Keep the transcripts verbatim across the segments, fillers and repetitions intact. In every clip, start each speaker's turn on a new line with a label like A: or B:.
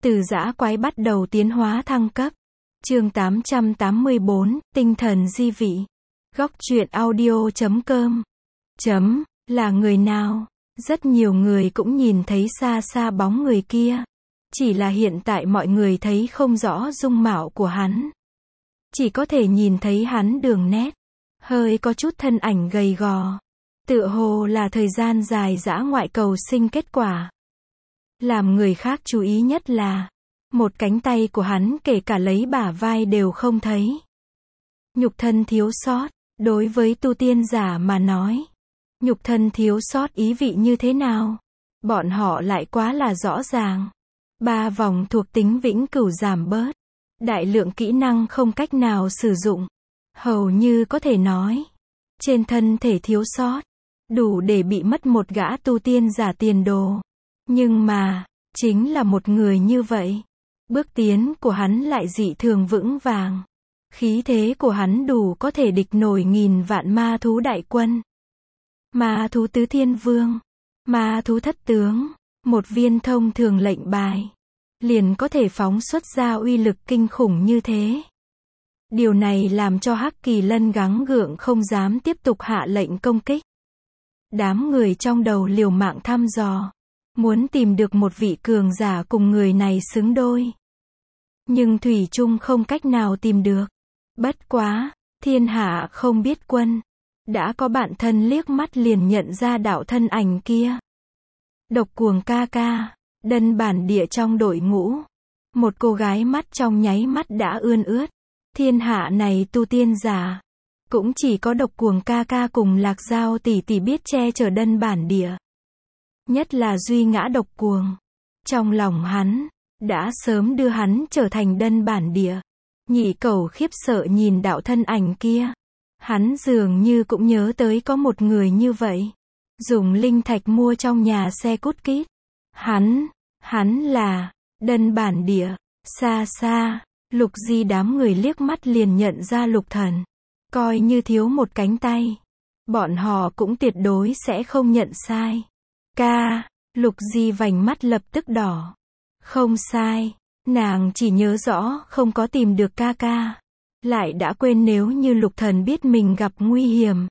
A: Từ dã quái bắt đầu tiến hóa thăng cấp. Chương tám trăm tám mươi bốn, tinh thần di vị. Góc truyện audio chấm com. Chấm, là người nào? Rất nhiều người cũng nhìn thấy xa xa bóng người kia. Chỉ là hiện tại mọi người thấy không rõ dung mạo của hắn. Chỉ có thể nhìn thấy hắn đường nét. Hơi có chút thân ảnh gầy gò. Tựa hồ là thời gian dài dã ngoại cầu sinh kết quả. Làm người khác chú ý nhất là, một cánh tay của hắn kể cả lấy bả vai đều không thấy. Nhục thân thiếu sót, đối với tu tiên giả mà nói. Nhục thân thiếu sót ý vị như thế nào? Bọn họ lại quá là rõ ràng. Ba vòng thuộc tính vĩnh cửu giảm bớt. Đại lượng kỹ năng không cách nào sử dụng. Hầu như có thể nói. Trên thân thể thiếu sót. Đủ để bị mất một gã tu tiên giả tiền đồ. Nhưng mà, chính là một người như vậy. Bước tiến của hắn lại dị thường vững vàng. Khí thế của hắn đủ có thể địch nổi nghìn vạn ma thú đại quân. Ma thú tứ thiên vương. Ma thú thất tướng. Một viên thông thường lệnh bài. Liền có thể phóng xuất ra uy lực kinh khủng như thế. Điều này làm cho Hắc Kỳ Lân gắng gượng không dám tiếp tục hạ lệnh công kích. Đám người trong đầu liều mạng thăm dò. Muốn tìm được một vị cường giả cùng người này xứng đôi. Nhưng thủy chung không cách nào tìm được. Bất quá, thiên hạ không biết quân. Đã có bạn thân liếc mắt liền nhận ra đạo thân ảnh kia. Độc cuồng ca ca, đân bản địa trong đội ngũ. Một cô gái mắt trong nháy mắt đã ươn ướt. Thiên hạ này tu tiên giả. Cũng chỉ có độc cuồng ca ca cùng Lạc Giao tỷ tỷ biết che chở đân bản địa. Nhất là duy ngã độc cuồng. Trong lòng hắn, đã sớm đưa hắn trở thành đân bản địa. Nhị cẩu khiếp sợ nhìn đạo thân ảnh kia. Hắn dường như cũng nhớ tới có một người như vậy. Dùng linh thạch mua trong nhà xe cút kít. Hắn, hắn là, đân bản địa. Xa xa, Lục Di đám người liếc mắt liền nhận ra Lục Thần. Coi như thiếu một cánh tay. Bọn họ cũng tuyệt đối sẽ không nhận sai. Ca, Lục Di vành mắt lập tức đỏ. Không sai, nàng chỉ nhớ rõ không có tìm được ca ca. Lại đã quên nếu như Lục Thần biết mình gặp nguy hiểm.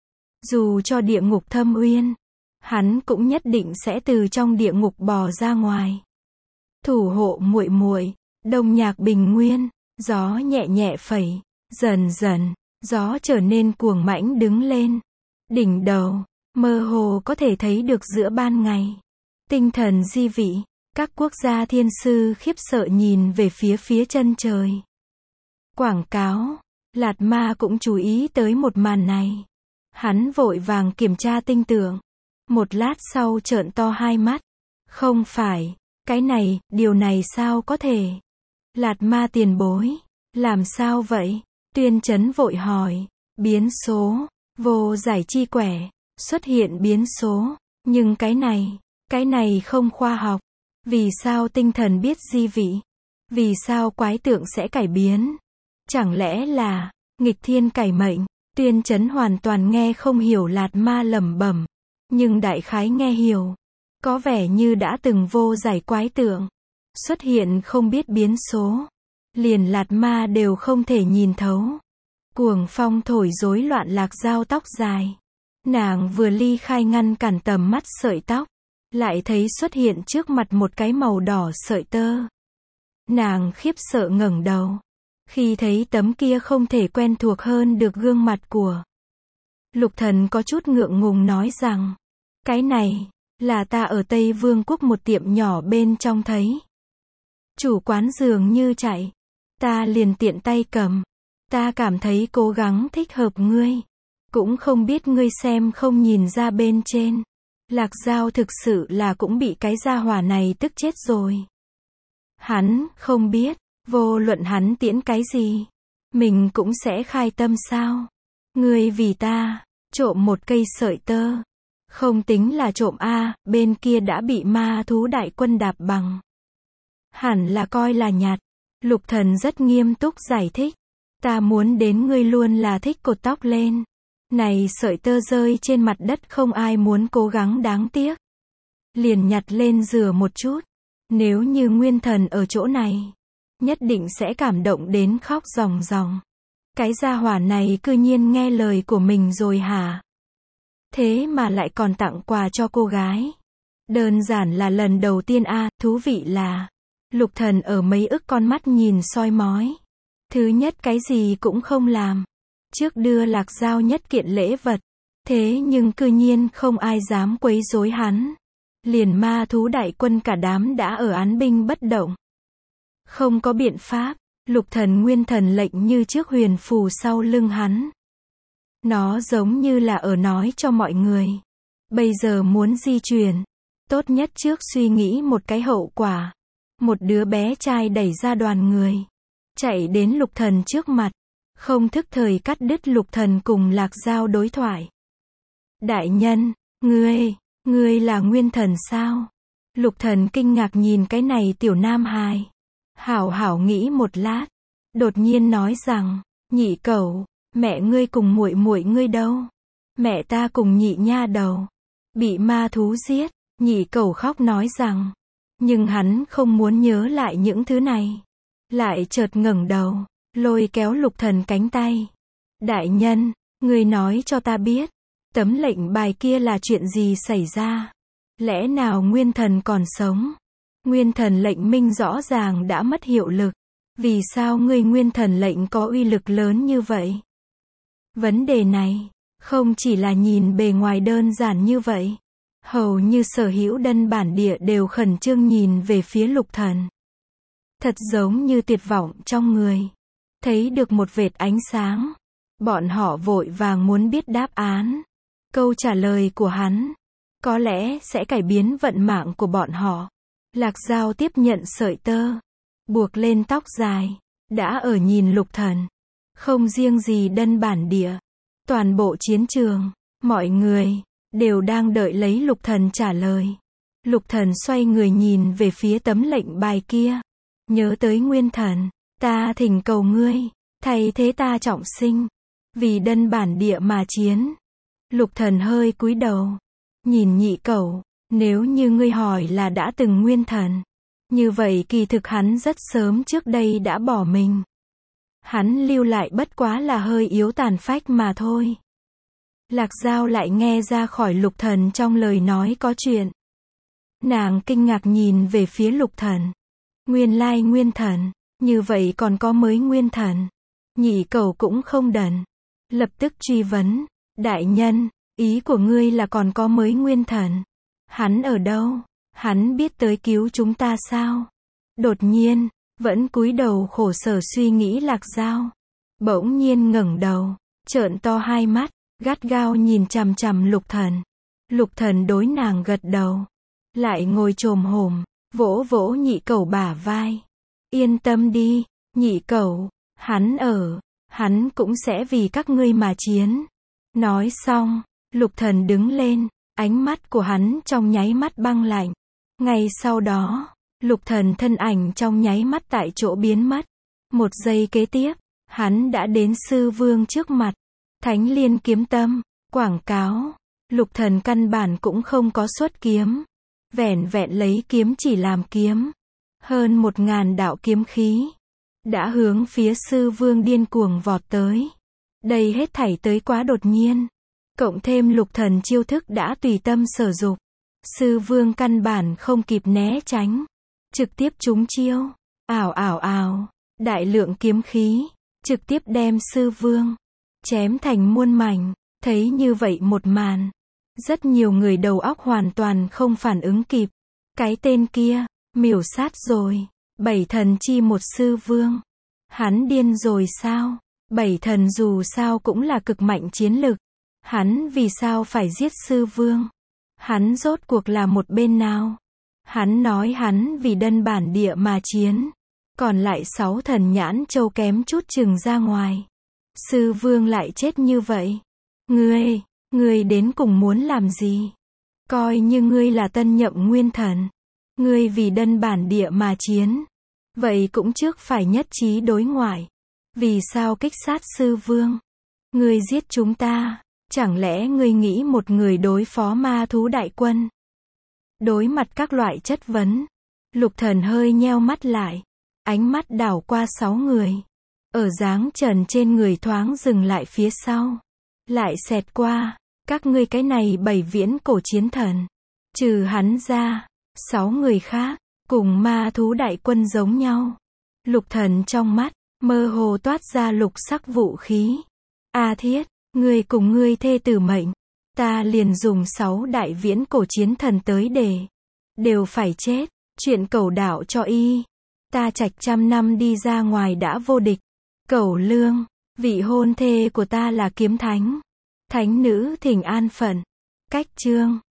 A: Dù cho địa ngục thâm uyên, hắn cũng nhất định sẽ từ trong địa ngục bò ra ngoài. Thủ hộ muội muội, Đông Nhạc Bình Nguyên, gió nhẹ nhẹ phẩy, dần dần, gió trở nên cuồng mãnh đứng lên. Đỉnh đầu, mơ hồ có thể thấy được giữa ban ngày. Tinh thần di vị, các quốc gia thiên sư khiếp sợ nhìn về phía phía chân trời. Quảng cáo, Lạt Ma cũng chú ý tới một màn này. Hắn vội vàng kiểm tra tinh tượng. Một lát sau trợn to hai mắt. Không phải, cái này, điều này sao có thể? Lạt Ma tiền bối, làm sao vậy? Tuyên Chấn vội hỏi, biến số, vô giải chi quẻ, xuất hiện biến số, nhưng cái này, cái này không khoa học. Vì sao tinh thần biết di vị? Vì sao quái tượng sẽ cải biến? Chẳng lẽ là, nghịch thiên cải mệnh? Tuyên Chấn hoàn toàn nghe không hiểu Lạt Ma lẩm bẩm. Nhưng đại khái nghe hiểu. Có vẻ như đã từng vô giải quái tượng. Xuất hiện không biết biến số. Liền Lạt Ma đều không thể nhìn thấu. Cuồng phong thổi rối loạn Lạc Giao tóc dài. Nàng vừa ly khai ngăn cản tầm mắt sợi tóc. Lại thấy xuất hiện trước mặt một cái màu đỏ sợi tơ. Nàng khiếp sợ ngẩng đầu. Khi thấy tấm kia không thể quen thuộc hơn được gương mặt của Lục Thần có chút ngượng ngùng nói rằng, cái này, là ta ở Tây Vương quốc một tiệm nhỏ bên trong thấy. Chủ quán dường như chạy. Ta liền tiện tay cầm. Ta cảm thấy cố gắng thích hợp ngươi. Cũng không biết ngươi xem không nhìn ra bên trên. Lạc Giao thực sự là cũng bị cái gia hỏa này tức chết rồi. Hắn, không biết, vô luận hắn tiễn cái gì. Mình cũng sẽ khai tâm sao. Ngươi vì ta, trộm một cây sợi tơ. Không tính là trộm a, bên kia đã bị ma thú đại quân đạp bằng. Hẳn là coi là nhặt. Lục Thần rất nghiêm túc giải thích. Ta muốn đến ngươi luôn là thích cột tóc lên. Này sợi tơ rơi trên mặt đất không ai muốn cố gắng đáng tiếc. Liền nhặt lên rửa một chút. Nếu như nguyên thần ở chỗ này, nhất định sẽ cảm động đến khóc ròng ròng. Cái gia hỏa này cư nhiên nghe lời của mình rồi hả? Thế mà lại còn tặng quà cho cô gái. Đơn giản là lần đầu tiên a, à, thú vị là Lục Thần ở mấy ức con mắt nhìn soi mói. Thứ nhất cái gì cũng không làm. Trước đưa Lạc Dao nhất kiện lễ vật. Thế nhưng cư nhiên không ai dám quấy rối hắn. Liền ma thú đại quân cả đám đã ở án binh bất động. Không có biện pháp, Lục Thần nguyên thần lệnh như trước huyền phù sau lưng hắn. Nó giống như là ở nói cho mọi người. Bây giờ muốn di chuyển. Tốt nhất trước suy nghĩ một cái hậu quả. Một đứa bé trai đẩy ra đoàn người. Chạy đến Lục Thần trước mặt. Không thức thời cắt đứt Lục Thần cùng Lạc Dao đối thoại. Đại nhân, ngươi, ngươi là nguyên thần sao? Lục Thần kinh ngạc nhìn cái này tiểu nam hài. Hảo hảo nghĩ một lát. Đột nhiên nói rằng, nhị cẩu, mẹ ngươi cùng muội muội ngươi đâu? Mẹ ta cùng nhị nha đầu. Bị ma thú giết, nhị cẩu khóc nói rằng. Nhưng hắn không muốn nhớ lại những thứ này. Lại chợt ngẩng đầu, lôi kéo Lục Thần cánh tay. Đại nhân, ngươi nói cho ta biết. Tấm lệnh bài kia là chuyện gì xảy ra? Lẽ nào nguyên thần còn sống? Nguyên thần lệnh minh rõ ràng đã mất hiệu lực. Vì sao ngươi nguyên thần lệnh có uy lực lớn như vậy? Vấn đề này, không chỉ là nhìn bề ngoài đơn giản như vậy. Hầu như sở hữu dân bản địa đều khẩn trương nhìn về phía Lục Thần. Thật giống như tuyệt vọng trong người. Thấy được một vệt ánh sáng. Bọn họ vội vàng muốn biết đáp án. Câu trả lời của hắn, có lẽ sẽ cải biến vận mạng của bọn họ. Lạc Dao tiếp nhận sợi tơ, buộc lên tóc dài, đã ở nhìn Lục Thần. Không riêng gì dân bản địa, toàn bộ chiến trường, mọi người đều đang đợi lấy Lục Thần trả lời. Lục Thần xoay người nhìn về phía tấm lệnh bài kia. Nhớ tới nguyên thần, ta thỉnh cầu ngươi, thay thế ta trọng sinh, vì dân bản địa mà chiến. Lục Thần hơi cúi đầu, nhìn nhị cẩu, nếu như ngươi hỏi là đã từng nguyên thần, như vậy kỳ thực hắn rất sớm trước đây đã bỏ mình. Hắn lưu lại bất quá là hơi yếu tàn phách mà thôi. Lạc Dao lại nghe ra khỏi Lục Thần trong lời nói có chuyện. Nàng kinh ngạc nhìn về phía Lục Thần. Nguyên lai nguyên thần, như vậy còn có mới nguyên thần. Nhị cẩu cũng không đần. Lập tức truy vấn, đại nhân, ý của ngươi là còn có mới nguyên thần. Hắn ở đâu? Hắn biết tới cứu chúng ta sao? Đột nhiên, vẫn cúi đầu khổ sở suy nghĩ Lạc Dao. Bỗng nhiên ngẩng đầu, trợn to hai mắt, gắt gao nhìn chằm chằm Lục Thần. Lục Thần đối nàng gật đầu. Lại ngồi chồm hổm, vỗ vỗ nhị cẩu bả vai. Yên tâm đi, nhị cẩu, hắn ở, hắn cũng sẽ vì các ngươi mà chiến. Nói xong, Lục Thần đứng lên, ánh mắt của hắn trong nháy mắt băng lạnh. Ngay sau đó, Lục Thần thân ảnh trong nháy mắt tại chỗ biến mất. Một giây kế tiếp, hắn đã đến sư vương trước mặt. Thánh Liên kiếm tâm, quảng cáo. Lục Thần căn bản cũng không có xuất kiếm. Vẻn vẹn lấy kiếm chỉ làm kiếm. Hơn một ngàn đạo kiếm khí. Đã hướng phía sư vương điên cuồng vọt tới. Đây hết thảy tới quá đột nhiên. Cộng thêm Lục Thần chiêu thức đã tùy tâm sở dục. Sư vương căn bản không kịp né tránh. Trực tiếp trúng chiêu. Ảo ảo ảo. Đại lượng kiếm khí. Trực tiếp đem sư vương chém thành muôn mảnh. Thấy như vậy một màn. Rất nhiều người đầu óc hoàn toàn không phản ứng kịp. Cái tên kia, miểu sát rồi. Bảy thần chi một sư vương. Hắn điên rồi sao? Bảy thần dù sao cũng là cực mạnh chiến lực. Hắn vì sao phải giết sư vương? Hắn rốt cuộc là một bên nào? Hắn nói hắn vì dân bản địa mà chiến. Còn lại sáu thần nhãn châu kém chút chừng ra ngoài. Sư vương lại chết như vậy. Ngươi, ngươi đến cùng muốn làm gì? Coi như ngươi là tân nhậm nguyên thần. Ngươi vì dân bản địa mà chiến. Vậy cũng trước phải nhất trí đối ngoại. Vì sao kích sát sư vương? Ngươi giết chúng ta. Chẳng lẽ ngươi nghĩ một người đối phó ma thú đại quân? Đối mặt các loại chất vấn, Lục Thần hơi nheo mắt lại. Ánh mắt đảo qua sáu người. Ở dáng trần trên người thoáng dừng lại phía sau. Lại xẹt qua. Các ngươi cái này bảy viễn cổ chiến thần. Trừ hắn ra. Sáu người khác. Cùng ma thú đại quân giống nhau. Lục Thần trong mắt. Mơ hồ toát ra lục sắc vũ khí. A Thiết. Ngươi cùng ngươi thê tử mệnh. Ta liền dùng sáu đại viễn cổ chiến thần tới để. Đều phải chết. Chuyện cẩu đạo cho y. Ta trạch trăm năm đi ra ngoài đã vô địch. Cẩu Lương. Vị hôn thê của ta là kiếm thánh. Thánh nữ thỉnh an phận. Cách chương.